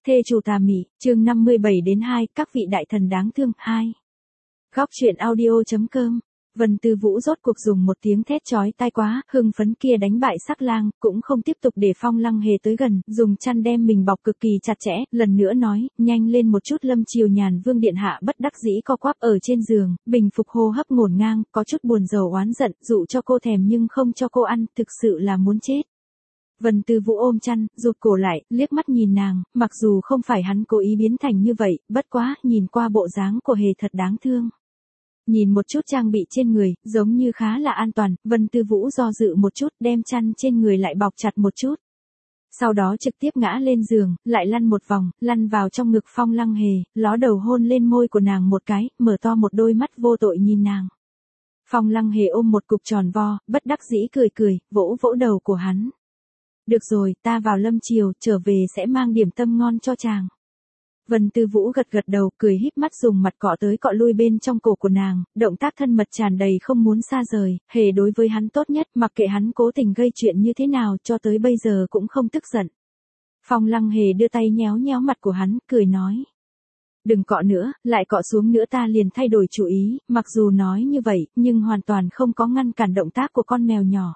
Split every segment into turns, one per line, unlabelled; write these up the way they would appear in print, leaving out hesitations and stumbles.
Thê chủ tà mị, chương 57-2, các vị đại thần đáng thương, 2. Góc truyện audio.com. Vân Tư Vũ rốt cuộc dùng một tiếng thét chói tai quá, hưng phấn kia đánh bại Sắc Lang, cũng không tiếp tục để Phong Lăng Hề tới gần, dùng chăn đem mình bọc cực kỳ chặt chẽ, lần nữa nói, nhanh lên một chút. Lâm Triều Nhàn Vương điện hạ bất đắc dĩ co quắp ở trên giường, bình phục hô hấp ngổn ngang, có chút buồn rầu oán giận, dụ cho cô thèm nhưng không cho cô ăn, thực sự là muốn chết. Vân Tư Vũ ôm chăn, rụt cổ lại, liếc mắt nhìn nàng, mặc dù không phải hắn cố ý biến thành như vậy, bất quá, nhìn qua bộ dáng của Hề thật đáng thương. Nhìn một chút trang bị trên người, giống như khá là an toàn, Vân Tư Vũ do dự một chút, đem chăn trên người lại bọc chặt một chút. Sau đó trực tiếp ngã lên giường, lại lăn một vòng, lăn vào trong ngực Phong Lăng Hề, ló đầu hôn lên môi của nàng một cái, mở to một đôi mắt vô tội nhìn nàng. Phong Lăng Hề ôm một cục tròn vo, bất đắc dĩ cười cười, vỗ vỗ đầu của hắn. Được rồi, ta vào Lâm Triều, trở về sẽ mang điểm tâm ngon cho chàng. Vân Tư Vũ gật gật đầu, cười híp mắt dùng mặt cọ tới cọ lui bên trong cổ của nàng, động tác thân mật tràn đầy không muốn xa rời, Hề đối với hắn tốt nhất, mặc kệ hắn cố tình gây chuyện như thế nào, cho tới bây giờ cũng không tức giận. Phong Lăng Hề đưa tay nhéo nhéo mặt của hắn, cười nói. Đừng cọ nữa, lại cọ xuống nữa ta liền thay đổi chủ ý, mặc dù nói như vậy, nhưng hoàn toàn không có ngăn cản động tác của con mèo nhỏ.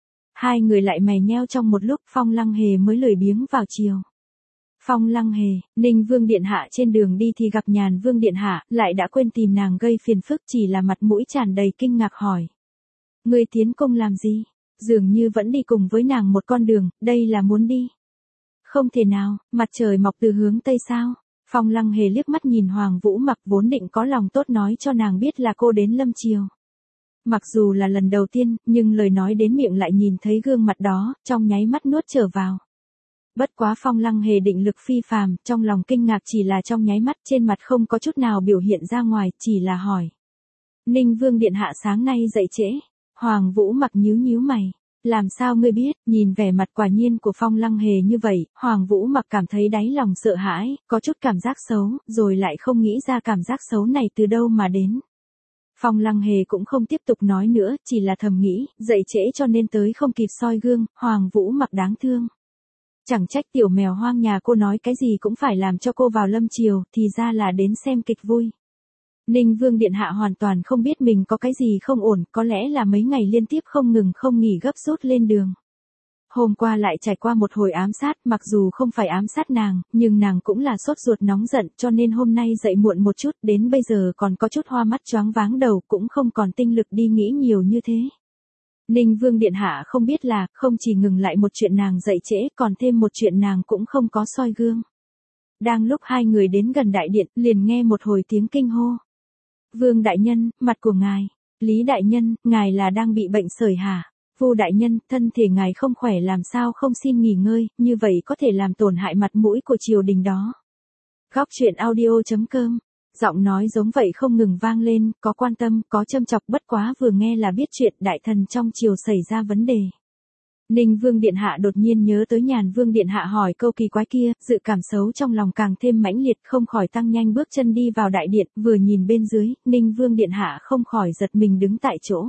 Hai người lại mè nheo trong một lúc, Phong Lăng Hề mới lười biếng vào chiều. Phong Lăng Hề, Ninh Vương điện hạ trên đường đi thì gặp Nhàn Vương điện hạ, lại đã quên tìm nàng gây phiền phức, chỉ là mặt mũi tràn đầy kinh ngạc hỏi. Ngươi tiến cung làm gì? Dường như vẫn đi cùng với nàng một con đường, đây là muốn đi. Không thể nào, mặt trời mọc từ hướng tây sao? Phong Lăng Hề liếc mắt nhìn Hoàng Vũ Mặc, vốn định có lòng tốt nói cho nàng biết là cô đến Lâm Triều. Mặc dù là lần đầu tiên, nhưng lời nói đến miệng lại nhìn thấy gương mặt đó, trong nháy mắt nuốt trở vào. Bất quá Phong Lăng Hề định lực phi phàm, trong lòng kinh ngạc chỉ là trong nháy mắt, trên mặt không có chút nào biểu hiện ra ngoài, chỉ là hỏi. Ninh Vương điện hạ sáng nay dậy trễ. Hoàng Vũ Mặc nhíu nhíu mày. Làm sao ngươi biết? Nhìn vẻ mặt quả nhiên của Phong Lăng Hề như vậy, Hoàng Vũ Mặc cảm thấy đáy lòng sợ hãi, có chút cảm giác xấu, rồi lại không nghĩ ra cảm giác xấu này từ đâu mà đến. Phong Lăng Hề cũng không tiếp tục nói nữa, chỉ là thầm nghĩ, dậy trễ cho nên tới không kịp soi gương, Hoàng Vũ Mặc đáng thương. Chẳng trách tiểu mèo hoang nhà cô nói cái gì cũng phải làm cho cô vào Lâm Triều, thì ra là đến xem kịch vui. Ninh Vương điện hạ hoàn toàn không biết mình có cái gì không ổn, có lẽ là mấy ngày liên tiếp không ngừng không nghỉ gấp rút lên đường. Hôm qua lại trải qua một hồi ám sát, mặc dù không phải ám sát nàng, nhưng nàng cũng là sốt ruột nóng giận, cho nên hôm nay dậy muộn một chút, đến bây giờ còn có chút hoa mắt choáng váng đầu, cũng không còn tinh lực đi nghĩ nhiều như thế. Ninh Vương điện hạ không biết là, không chỉ ngừng lại một chuyện nàng dậy trễ, còn thêm một chuyện nàng cũng không có soi gương. Đang lúc hai người đến gần đại điện, liền nghe một hồi tiếng kinh hô. Vương đại nhân, mặt của ngài. Lý đại nhân, ngài là đang bị bệnh sởi hả? Vu đại nhân, thân thể ngài không khỏe làm sao không xin nghỉ ngơi, như vậy có thể làm tổn hại mặt mũi của triều đình đó. Góc truyện audio.com. Giọng nói giống vậy không ngừng vang lên, có quan tâm, có châm chọc, bất quá vừa nghe là biết chuyện đại thần trong triều xảy ra vấn đề. Ninh Vương điện hạ đột nhiên nhớ tới Nhàn Vương điện hạ hỏi câu kỳ quái kia, dự cảm xấu trong lòng càng thêm mãnh liệt, không khỏi tăng nhanh bước chân đi vào đại điện, vừa nhìn bên dưới, Ninh Vương điện hạ không khỏi giật mình đứng tại chỗ.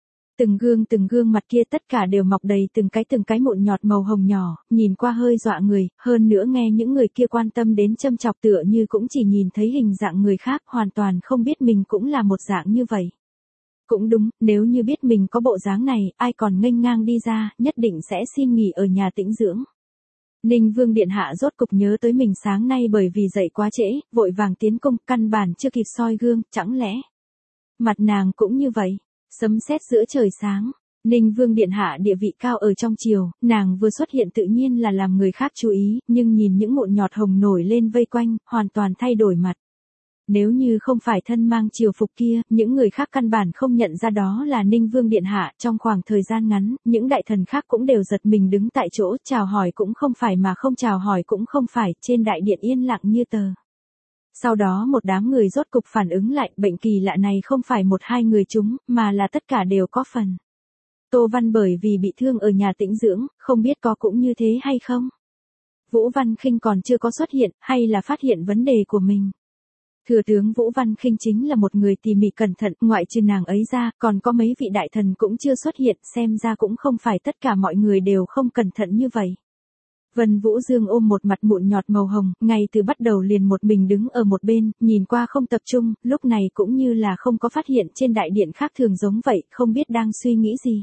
Từng gương mặt kia tất cả đều mọc đầy từng cái mụn nhọt màu hồng nhỏ, nhìn qua hơi dọa người, hơn nữa nghe những người kia quan tâm đến châm chọc tựa như cũng chỉ nhìn thấy hình dạng người khác, hoàn toàn không biết mình cũng là một dạng như vậy. Cũng đúng, nếu như biết mình có bộ dáng này, ai còn nghênh ngang đi ra, nhất định sẽ xin nghỉ ở nhà tĩnh dưỡng. Ninh Vương điện hạ rốt cục nhớ tới mình sáng nay bởi vì dậy quá trễ, vội vàng tiến cung, căn bản chưa kịp soi gương, chẳng lẽ mặt nàng cũng như vậy. Sấm sét giữa trời sáng. Ninh Vương điện hạ địa vị cao ở trong triều, nàng vừa xuất hiện tự nhiên là làm người khác chú ý, nhưng nhìn những mụn nhọt hồng nổi lên vây quanh, hoàn toàn thay đổi mặt. Nếu như không phải thân mang triều phục kia, những người khác căn bản không nhận ra đó là Ninh Vương điện hạ, trong khoảng thời gian ngắn, những đại thần khác cũng đều giật mình đứng tại chỗ, chào hỏi cũng không phải mà không chào hỏi cũng không phải, trên đại điện yên lặng như tờ. Sau đó một đám người rốt cục phản ứng lại, bệnh kỳ lạ này không phải một hai người chúng, mà là tất cả đều có phần. Tô Văn bởi vì bị thương ở nhà tĩnh dưỡng, không biết có cũng như thế hay không? Vũ Văn Khinh còn chưa có xuất hiện, hay là phát hiện vấn đề của mình? Thừa tướng Vũ Văn Khinh chính là một người tỉ mỉ cẩn thận, ngoại trừ nàng ấy ra, còn có mấy vị đại thần cũng chưa xuất hiện, xem ra cũng không phải tất cả mọi người đều không cẩn thận như vậy. Vân Vũ Dương ôm một mặt mụn nhọt màu hồng, ngay từ bắt đầu liền một mình đứng ở một bên, nhìn qua không tập trung, lúc này cũng như là không có phát hiện trên đại điện khác thường giống vậy, không biết đang suy nghĩ gì.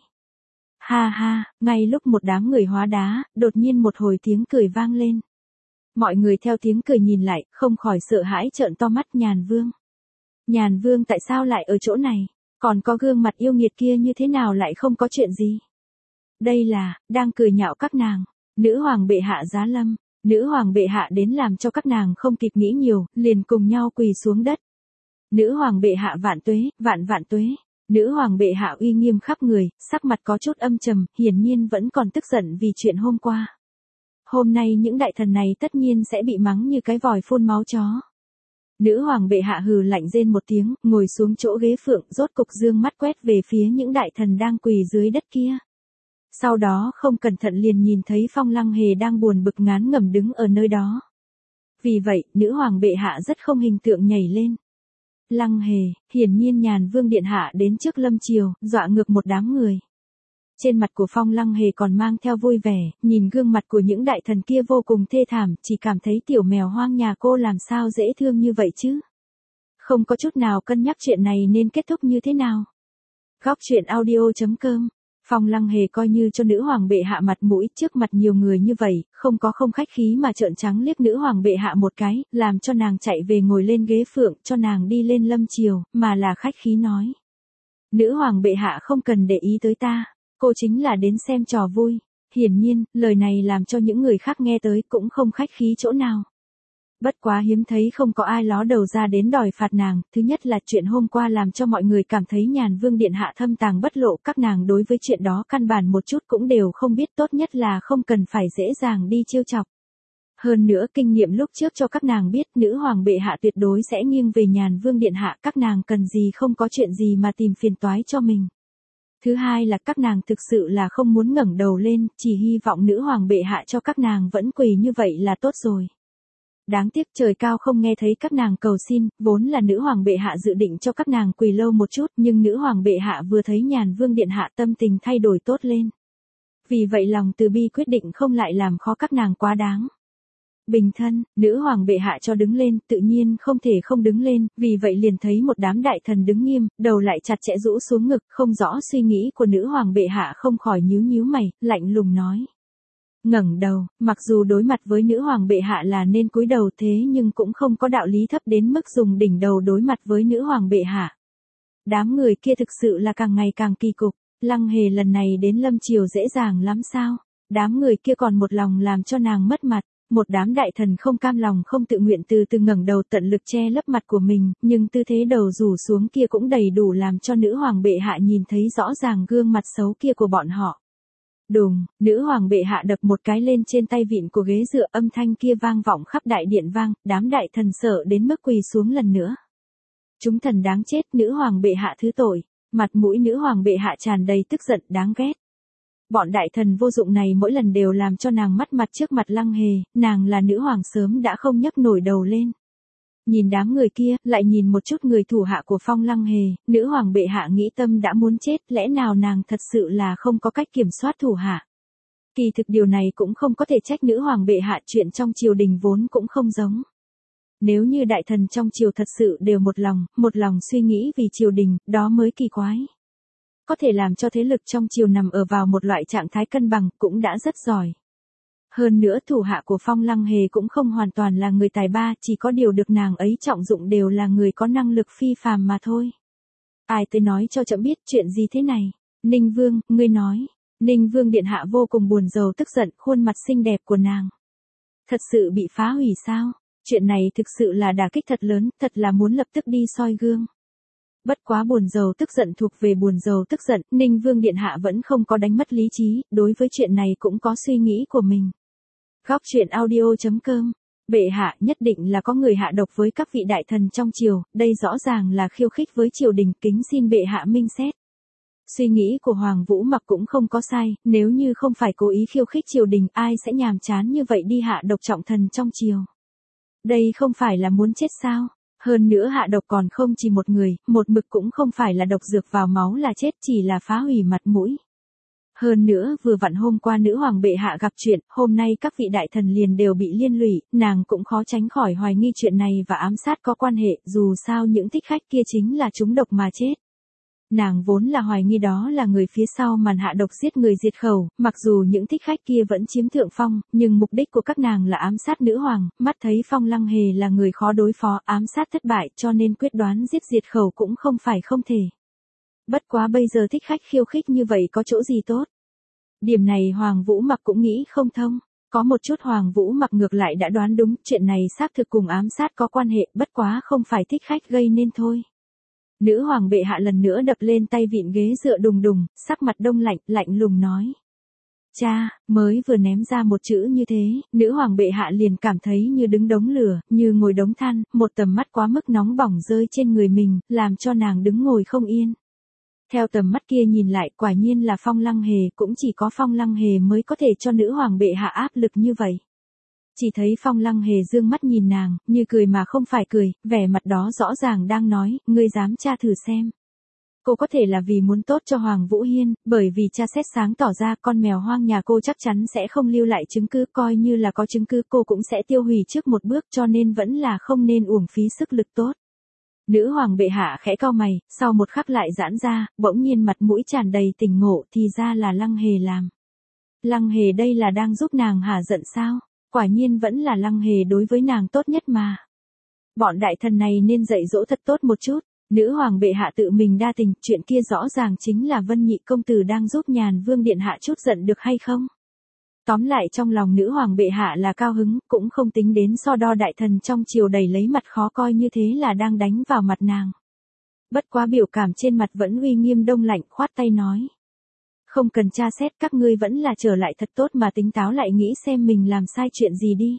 Ha ha, ngay lúc một đám người hóa đá, đột nhiên một hồi tiếng cười vang lên. Mọi người theo tiếng cười nhìn lại, không khỏi sợ hãi trợn to mắt. Nhàn Vương. Nhàn Vương tại sao lại ở chỗ này? Còn có gương mặt yêu nghiệt kia như thế nào lại không có chuyện gì? Đây là, đang cười nhạo các nàng. Nữ hoàng bệ hạ giá lâm. Nữ hoàng bệ hạ đến làm cho các nàng không kịp nghĩ nhiều, liền cùng nhau quỳ xuống đất. Nữ hoàng bệ hạ vạn tuế, vạn vạn tuế. Nữ hoàng bệ hạ uy nghiêm khắp người, sắc mặt có chút âm trầm, hiển nhiên vẫn còn tức giận vì chuyện hôm qua. Hôm nay những đại thần này tất nhiên sẽ bị mắng như cái vòi phun máu chó. Nữ hoàng bệ hạ hừ lạnh rên một tiếng, ngồi xuống chỗ ghế phượng, rốt cục dương mắt quét về phía những đại thần đang quỳ dưới đất kia. Sau đó không cẩn thận liền nhìn thấy Phong Lăng Hề đang buồn bực ngán ngẩm đứng ở nơi đó. Vì vậy, nữ hoàng bệ hạ rất không hình tượng nhảy lên. Lăng Hề, hiển nhiên Nhàn Vương điện hạ đến trước lâm triều, dọa ngược một đám người. Trên mặt của Phong Lăng Hề còn mang theo vui vẻ, nhìn gương mặt của những đại thần kia vô cùng thê thảm, chỉ cảm thấy tiểu mèo hoang nhà cô làm sao dễ thương như vậy chứ. Không có chút nào cân nhắc chuyện này nên kết thúc như thế nào. Góc truyện audio.com. Phong Lăng Hề coi như cho nữ hoàng bệ hạ mặt mũi trước mặt nhiều người như vậy, không khách khí mà trợn trắng liếc nữ hoàng bệ hạ một cái, làm cho nàng chạy về ngồi lên ghế phượng, cho nàng đi lên lâm triều, mà là khách khí nói. Nữ hoàng bệ hạ không cần để ý tới ta, cô chính là đến xem trò vui. Hiển nhiên, lời này làm cho những người khác nghe tới cũng không khách khí chỗ nào. Bất quá hiếm thấy không có ai ló đầu ra đến đòi phạt nàng, thứ nhất là chuyện hôm qua làm cho mọi người cảm thấy Nhàn Vương điện hạ thâm tàng bất lộ, các nàng đối với chuyện đó căn bản một chút cũng đều không biết, tốt nhất là không cần phải dễ dàng đi trêu chọc. Hơn nữa kinh nghiệm lúc trước cho các nàng biết nữ hoàng bệ hạ tuyệt đối sẽ nghiêng về Nhàn Vương điện hạ, các nàng cần gì không có chuyện gì mà tìm phiền toái cho mình. Thứ hai là các nàng thực sự là không muốn ngẩng đầu lên, chỉ hy vọng nữ hoàng bệ hạ cho các nàng vẫn quỳ như vậy là tốt rồi. Đáng tiếc trời cao không nghe thấy các nàng cầu xin, vốn là nữ hoàng bệ hạ dự định cho các nàng quỳ lâu một chút, nhưng nữ hoàng bệ hạ vừa thấy Nhàn Vương điện hạ tâm tình thay đổi tốt lên. Vì vậy lòng từ bi quyết định không lại làm khó các nàng quá đáng. Bình thân, nữ hoàng bệ hạ cho đứng lên, tự nhiên không thể không đứng lên, vì vậy liền thấy một đám đại thần đứng nghiêm, đầu lại chặt chẽ rũ xuống ngực, không rõ suy nghĩ của nữ hoàng bệ hạ không khỏi nhíu mày, lạnh lùng nói. Ngẩng đầu, mặc dù đối mặt với nữ hoàng bệ hạ là nên cúi đầu thế nhưng cũng không có đạo lý thấp đến mức dùng đỉnh đầu đối mặt với nữ hoàng bệ hạ. Đám người kia thực sự là càng ngày càng kỳ cục, Lăng Hề lần này đến lâm triều dễ dàng lắm sao, đám người kia còn một lòng làm cho nàng mất mặt. Một đám đại thần không cam lòng không tự nguyện từ từ ngẩng đầu tận lực che lấp mặt của mình, nhưng tư thế đầu rủ xuống kia cũng đầy đủ làm cho nữ hoàng bệ hạ nhìn thấy rõ ràng gương mặt xấu kia của bọn họ. Đùng, nữ hoàng bệ hạ đập một cái lên trên tay vịn của ghế dựa, âm thanh kia vang vọng khắp đại điện vang, đám đại thần sợ đến mức quỳ xuống lần nữa. Chúng thần đáng chết, nữ hoàng bệ hạ thứ tội, mặt mũi nữ hoàng bệ hạ tràn đầy tức giận đáng ghét. Bọn đại thần vô dụng này mỗi lần đều làm cho nàng mất mặt trước mặt Lăng Hề, nàng là nữ hoàng sớm đã không nhấc nổi đầu lên. Nhìn đám người kia, lại nhìn một chút người thủ hạ của Phong Lăng Hề, nữ hoàng bệ hạ nghĩ tâm đã muốn chết, lẽ nào nàng thật sự là không có cách kiểm soát thủ hạ. Kỳ thực điều này cũng không có thể trách nữ hoàng bệ hạ, chuyện trong triều đình vốn cũng không giống. Nếu như đại thần trong triều thật sự đều một lòng suy nghĩ vì triều đình, đó mới kỳ quái. Có thể làm cho thế lực trong triều nằm ở vào một loại trạng thái cân bằng cũng đã rất giỏi. Hơn nữa thủ hạ của Phong Lăng Hề cũng không hoàn toàn là người tài ba, chỉ có điều được nàng ấy trọng dụng đều là người có năng lực phi phàm mà thôi. Ai tới nói cho trẫm biết chuyện gì thế này? Ninh Vương, ngươi nói. Ninh Vương điện hạ vô cùng buồn rầu tức giận, khuôn mặt xinh đẹp của nàng thật sự bị phá hủy sao? Chuyện này thực sự là đả kích thật lớn, thật là muốn lập tức đi soi gương. Bất quá buồn rầu tức giận thuộc về buồn rầu tức giận, Ninh Vương điện hạ vẫn không có đánh mất lý trí, đối với chuyện này cũng có suy nghĩ của mình. Góc truyện audio.com. Bệ hạ nhất định là có người hạ độc với các vị đại thần trong triều, đây rõ ràng là khiêu khích với triều đình, kính xin bệ hạ minh xét. Suy nghĩ của Hoàng Vũ Mặc cũng không có sai, nếu như không phải cố ý khiêu khích triều đình, ai sẽ nhàm chán như vậy đi hạ độc trọng thần trong triều. Đây không phải là muốn chết sao? Hơn nữa hạ độc còn không chỉ một người, một mực cũng không phải là độc dược vào máu là chết, chỉ là phá hủy mặt mũi. Hơn nữa vừa vặn hôm qua nữ hoàng bệ hạ gặp chuyện, hôm nay các vị đại thần liền đều bị liên lụy, nàng cũng khó tránh khỏi hoài nghi chuyện này và ám sát có quan hệ, dù sao những thích khách kia chính là trúng độc mà chết. Nàng vốn là hoài nghi đó là người phía sau màn hạ độc giết người diệt khẩu, mặc dù những thích khách kia vẫn chiếm thượng phong, nhưng mục đích của các nàng là ám sát nữ hoàng, mắt thấy Phong Lăng Hề là người khó đối phó, ám sát thất bại cho nên quyết đoán giết diệt khẩu cũng không phải không thể. Bất quá bây giờ thích khách khiêu khích như vậy có chỗ gì tốt? Điểm này Hoàng Vũ Mặc cũng nghĩ không thông. Có một chút Hoàng Vũ Mặc ngược lại đã đoán đúng, chuyện này xác thực cùng ám sát có quan hệ, bất quá không phải thích khách gây nên thôi. Nữ hoàng bệ hạ lần nữa đập lên tay vịn ghế dựa đùng đùng, sắc mặt đông lạnh, lạnh lùng nói. Cha, mới vừa ném ra một chữ như thế, nữ hoàng bệ hạ liền cảm thấy như đứng đống lửa, như ngồi đống than, một tầm mắt quá mức nóng bỏng rơi trên người mình, làm cho nàng đứng ngồi không yên. Theo tầm mắt kia nhìn lại, quả nhiên là Phong Lăng Hề, cũng chỉ có Phong Lăng Hề mới có thể cho nữ hoàng bệ hạ áp lực như vậy. Chỉ thấy Phong Lăng Hề dương mắt nhìn nàng, như cười mà không phải cười, vẻ mặt đó rõ ràng đang nói, ngươi dám tra thử xem. Cô có thể là vì muốn tốt cho Hoàng Vũ Hiên, bởi vì cha xét sáng tỏ ra con mèo hoang nhà cô chắc chắn sẽ không lưu lại chứng cứ, coi như là có chứng cứ cô cũng sẽ tiêu hủy trước một bước, cho nên vẫn là không nên uổng phí sức lực tốt. Nữ hoàng bệ hạ khẽ cau mày, sau một khắc lại giãn ra, bỗng nhiên mặt mũi tràn đầy tỉnh ngộ, thì ra là Lăng Hề làm. Lăng Hề đây là đang giúp nàng hả giận sao? Quả nhiên vẫn là Lăng Hề đối với nàng tốt nhất mà. Bọn đại thần này nên dạy dỗ thật tốt một chút. Nữ hoàng bệ hạ tự mình đa tình, chuyện kia rõ ràng chính là Vân Nhị công tử đang giúp Nhàn Vương điện hạ chút giận được hay không? Tóm lại trong lòng nữ hoàng bệ hạ là cao hứng, cũng không tính đến so đo đại thần trong triều đầy lấy mặt khó coi như thế là đang đánh vào mặt nàng. Bất quá biểu cảm trên mặt vẫn uy nghiêm đông lạnh, khoát tay nói. Không cần tra xét, các ngươi vẫn là trở lại thật tốt mà tính táo lại nghĩ xem mình làm sai chuyện gì đi.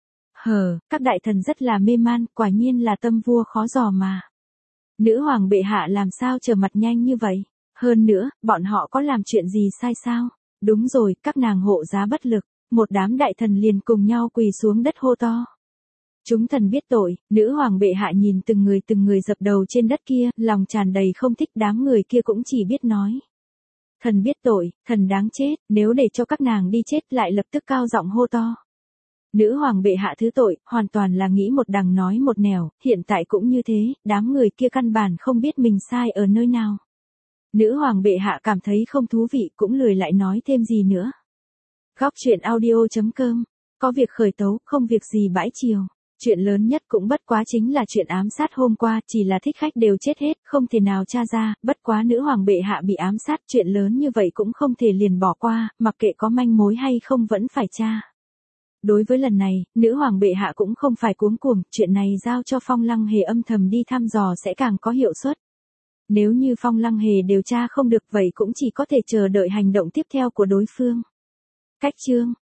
Các đại thần rất là mê man, quả nhiên là tâm vua khó dò mà. Nữ hoàng bệ hạ làm sao trở mặt nhanh như vậy? Hơn nữa, bọn họ có làm chuyện gì sai sao? Đúng rồi, các nàng hộ giá bất lực, một đám đại thần liền cùng nhau quỳ xuống đất hô to. Chúng thần biết tội, nữ hoàng bệ hạ nhìn từng người dập đầu trên đất kia, lòng tràn đầy không thích, đám người kia cũng chỉ biết nói. Thần biết tội, thần đáng chết, nếu để cho các nàng đi chết lại lập tức cao giọng hô to. Nữ hoàng bệ hạ thứ tội, hoàn toàn là nghĩ một đằng nói một nẻo, hiện tại cũng như thế, đám người kia căn bản không biết mình sai ở nơi nào. Nữ hoàng bệ hạ cảm thấy không thú vị cũng lười lại nói thêm gì nữa. Góc truyện audio.com, có việc khởi tấu, không việc gì bãi chiều. Chuyện lớn nhất cũng bất quá chính là chuyện ám sát hôm qua, chỉ là thích khách đều chết hết, không thể nào tra ra, bất quá nữ hoàng bệ hạ bị ám sát, chuyện lớn như vậy cũng không thể liền bỏ qua, mặc kệ có manh mối hay không vẫn phải tra. Đối với lần này, nữ hoàng bệ hạ cũng không phải cuống cuồng, chuyện này giao cho Phong Lăng Hề âm thầm đi thăm dò sẽ càng có hiệu suất. Nếu như Phong Lăng Hề điều tra không được vậy cũng chỉ có thể chờ đợi hành động tiếp theo của đối phương. Cách chương